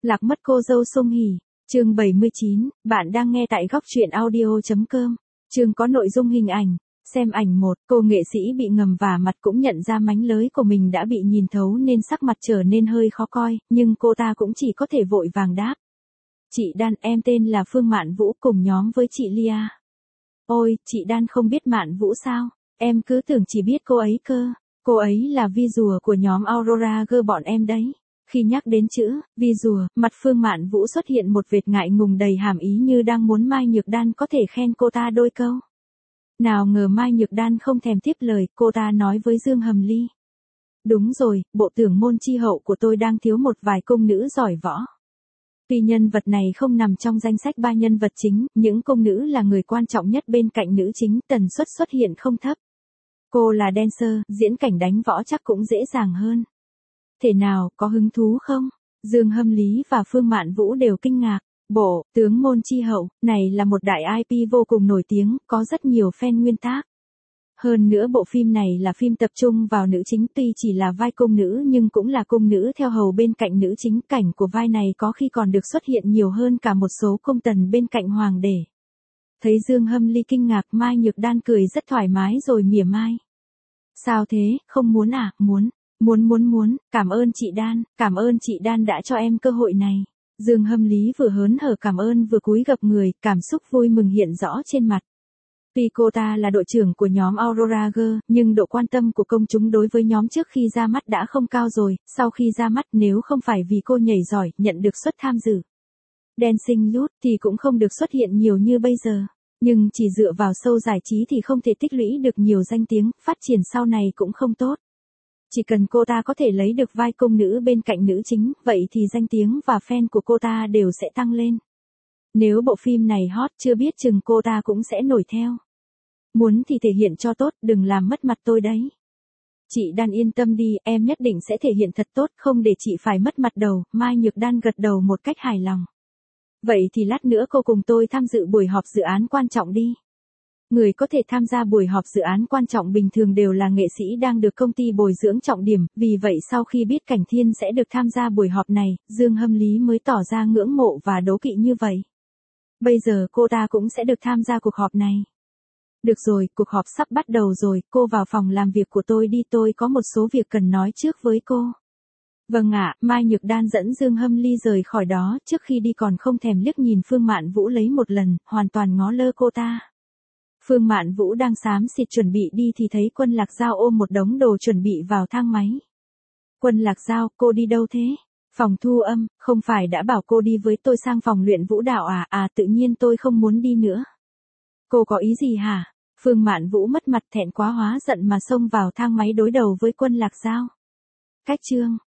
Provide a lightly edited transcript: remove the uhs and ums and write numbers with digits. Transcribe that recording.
Lạc mất cô dâu Song Hỷ. Chương 79, bạn đang nghe tại góc truyện audio.com. Chương có nội dung hình ảnh. Xem ảnh 1, cô nghệ sĩ bị ngầm vả mặt cũng nhận ra mánh lới của mình đã bị nhìn thấu nên sắc mặt trở nên hơi khó coi, nhưng cô ta cũng chỉ có thể vội vàng đáp. Chị Đan, em tên là Phương Mạn Vũ, cùng nhóm với chị Lia. Ôi, chị Đan không biết Mạn Vũ sao? Em cứ tưởng chỉ biết cô ấy cơ. Cô ấy là vi rùa của nhóm Aurora Girl bọn em đấy. Khi nhắc đến chữ vi rùa, mặt Phương Mạn Vũ xuất hiện một vệt ngại ngùng đầy hàm ý như đang muốn Mai Nhược Đan có thể khen cô ta đôi câu. Nào ngờ Mai Nhược Đan không thèm tiếp lời, cô ta nói với Dương Hầm Ly. Đúng rồi, bộ tưởng môn chi hậu của tôi đang thiếu một vài công nữ giỏi võ. Tuy nhân vật này không nằm trong danh sách 3 nhân vật chính, những công nữ là người quan trọng nhất bên cạnh nữ chính, tần suất xuất hiện không thấp. Cô là dancer, diễn cảnh đánh võ chắc cũng dễ dàng hơn. Thế nào, có hứng thú không? Dương Hâm Lý và Phương Mạn Vũ đều kinh ngạc. Bộ tướng môn chi hậu này là một đại IP vô cùng nổi tiếng, có rất nhiều fan nguyên tác. Hơn nữa bộ phim này là phim tập trung vào nữ chính, tuy chỉ là vai công nữ nhưng cũng là công nữ theo hầu bên cạnh nữ chính, cảnh của vai này có khi còn được xuất hiện nhiều hơn cả một số công tần bên cạnh hoàng đế. Thấy Dương Hâm Ly kinh ngạc, Mai Nhược Đan cười rất thoải mái rồi mỉa mai. Sao thế, không muốn à? Muốn, cảm ơn chị Đan đã cho em cơ hội này. Dương Hâm Lý vừa hớn hở cảm ơn vừa cúi gập người, cảm xúc vui mừng hiện rõ trên mặt. Tuy cô ta là đội trưởng của nhóm Aurora Girl, nhưng độ quan tâm của công chúng đối với nhóm trước khi ra mắt đã không cao rồi, sau khi ra mắt nếu không phải vì cô nhảy giỏi, nhận được suất tham dự Dancing Loot thì cũng không được xuất hiện nhiều như bây giờ. Nhưng chỉ dựa vào show giải trí thì không thể tích lũy được nhiều danh tiếng, phát triển sau này cũng không tốt. Chỉ cần cô ta có thể lấy được vai công nữ bên cạnh nữ chính, vậy thì danh tiếng và fan của cô ta đều sẽ tăng lên. Nếu bộ phim này hot chưa biết chừng cô ta cũng sẽ nổi theo. Muốn thì thể hiện cho tốt, đừng làm mất mặt tôi đấy. Chị Đan yên tâm đi, em nhất định sẽ thể hiện thật tốt, không để chị phải mất mặt đâu. Mai Nhược Đan gật đầu một cách hài lòng. Vậy thì lát nữa cô cùng tôi tham dự buổi họp dự án quan trọng đi. Người có thể tham gia buổi họp dự án quan trọng bình thường đều là nghệ sĩ đang được công ty bồi dưỡng trọng điểm, vì vậy sau khi biết Cảnh Thiên sẽ được tham gia buổi họp này, Dương Hâm Lý mới tỏ ra ngưỡng mộ và đố kỵ như vậy. Bây giờ cô ta cũng sẽ được tham gia cuộc họp này. Được rồi, cuộc họp sắp bắt đầu rồi, cô vào phòng làm việc của tôi đi, tôi có một số việc cần nói trước với cô. Vâng ạ, Mai Nhược Đan dẫn Dương Hâm Ly rời khỏi đó, trước khi đi còn không thèm liếc nhìn Phương Mạn Vũ lấy một lần, hoàn toàn ngó lơ cô ta. Phương Mạn Vũ đang xám xịt chuẩn bị đi thì thấy Quân Lạc Giao ôm một đống đồ chuẩn bị vào thang máy. Quân Lạc Giao, cô đi đâu thế? Phòng thu âm, không phải đã bảo cô đi với tôi sang phòng luyện vũ đạo à? Tự nhiên tôi không muốn đi nữa. Cô có ý gì hả? Phương Mạn Vũ mất mặt thẹn quá hóa giận mà xông vào thang máy đối đầu với Quân Lạc Giao. Cách chương